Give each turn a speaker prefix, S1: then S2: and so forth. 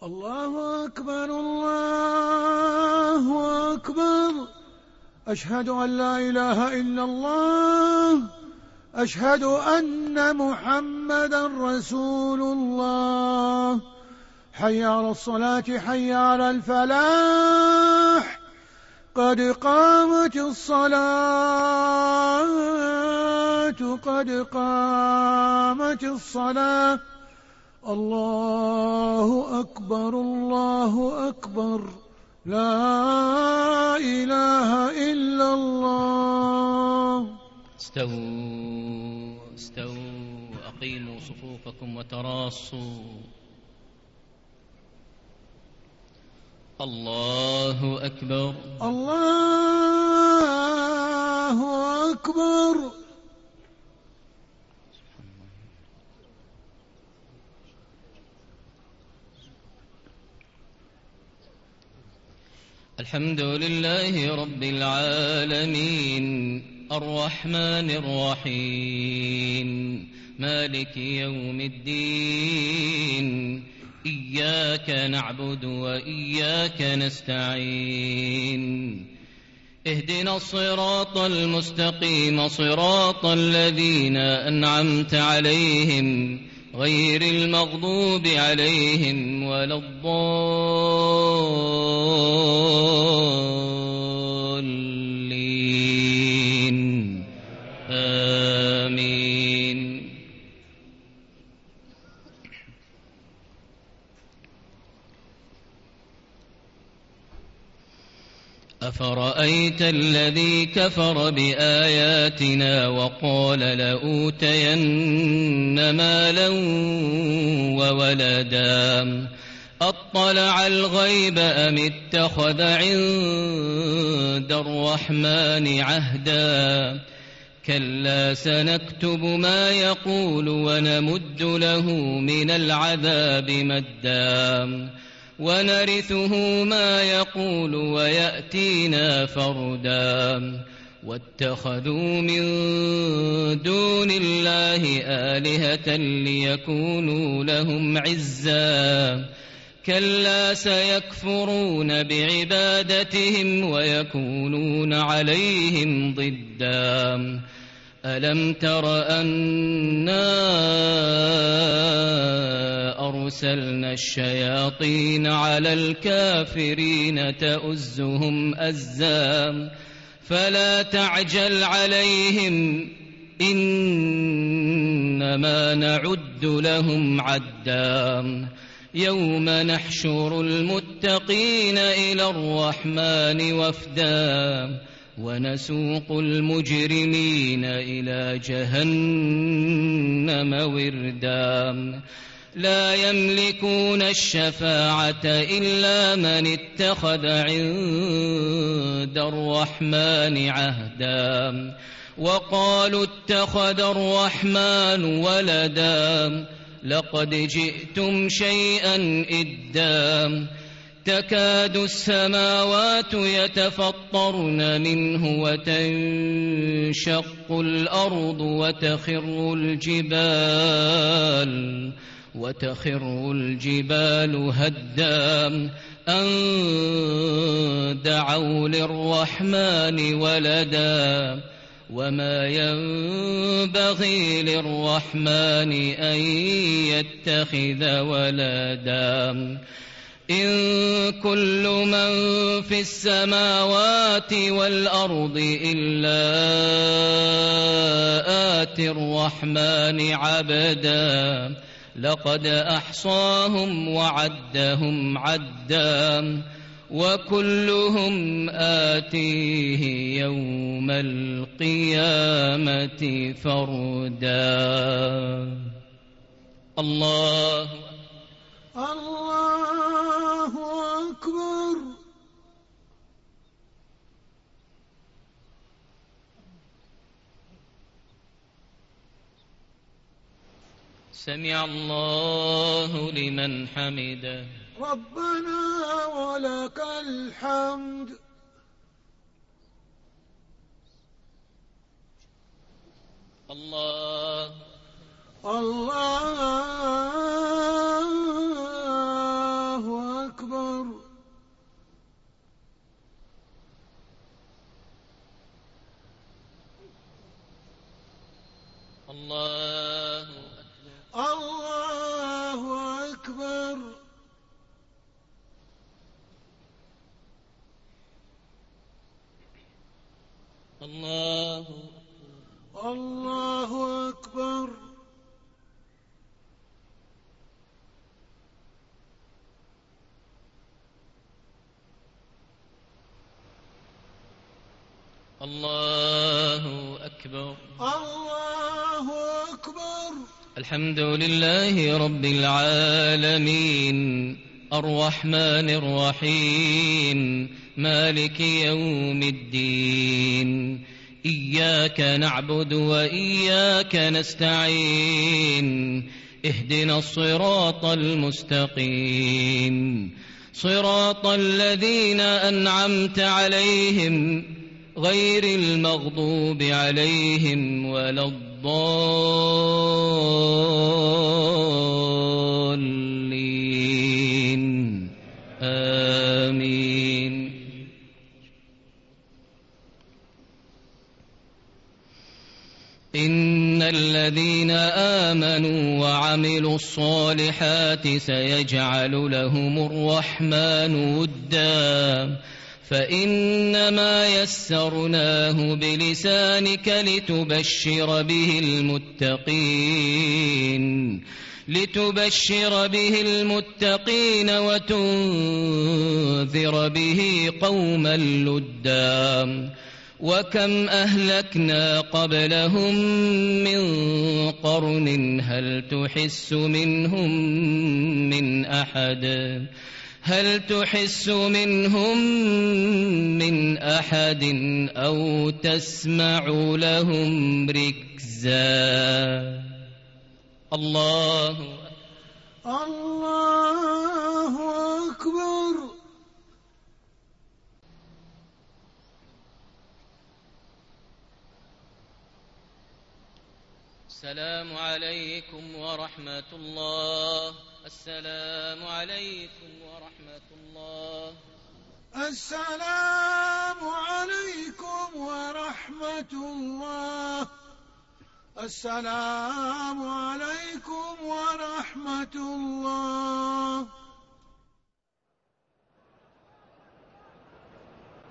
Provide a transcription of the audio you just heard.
S1: الله أكبر الله أكبر. أشهد أن لا إله إلا الله. أشهد أن محمدا رسول الله. حي على الصلاة حي على الفلاح. قد قامت الصلاة قد قامت الصلاة. الله أكبر الله أكبر. لا إله إلا الله.
S2: استووا أقيموا صفوفكم وتراصوا. الله أكبر
S1: الله أكبر.
S2: الحمد لله رب العالمين الرحمن الرحيم مالك يوم الدين إياك نعبد وإياك نستعين اهدنا الصراط المستقيم صراط الذين أنعمت عليهم غير المغضوب عليهم ولا الضالين آمين. أفرأيت الذي كفر بآياتنا وقال لأوتين مالا وولدا أطلع الغيب أم اتخذ عند الرحمن عهدا كلا سنكتب ما يقول ونمد له من العذاب مدا ونرثه ما يقول ويأتينا فردا واتخذوا من دون الله آلهة ليكونوا لهم عزا كلا سيكفرون بعبادتهم ويكونون عليهم ضدا ألم تر أنا أرسلنا الشياطين على الكافرين تؤزهم أزا فلا تعجل عليهم إنما نعد لهم عدا يوم نحشر المتقين إلى الرحمن وفدا ونسوق المجرمين إلى جهنم وردا لا يملكون الشفاعة إلا من اتخذ عند الرحمن عهدا وقالوا اتخذ الرحمن ولدا لقد جئتم شيئا إدا تكاد السماوات يتفطرن منه وتنشق الأرض وتخر الجبال هدا أن دعوا للرحمن ولدا وما ينبغي للرحمن أن يتخذ ولدا إن كل من في السماوات والأرض إلا آتي الرحمن عبدا لقد أحصاهم وعدهم عدا وكلهم آتيه يوم القيامة فردا. الله
S1: أكبر.
S2: سمع الله لمن حمده
S1: ربنا ولك الحمد.
S2: الله
S1: الله
S2: الله أكبر.
S1: الله أكبر.
S2: الحمد لله رب العالمين الرحمن الرحيم مالك يوم الدين. إياك نعبد وإياك نستعين. اهدنا الصراط المستقيم صراط الذين أنعمت عليهم غير المغضوب عليهم ولا الضالين. آمين. إن الذين آمنوا وعملوا الصالحات سيجعل لهم الرحمن ودا فإنما يسرناه بلسانك لتبشر به المتقين وتنذر به قوما لدا. وكم أهلكنا قبلهم من قرن هل تحس منهم من أحد أو تسمع لهم ركزا. الله
S1: أكبر.
S2: السلام عليكم ورحمة الله. السلام عليكم ورحمة الله.
S1: السلام عليكم ورحمة الله. السلام عليكم ورحمة الله.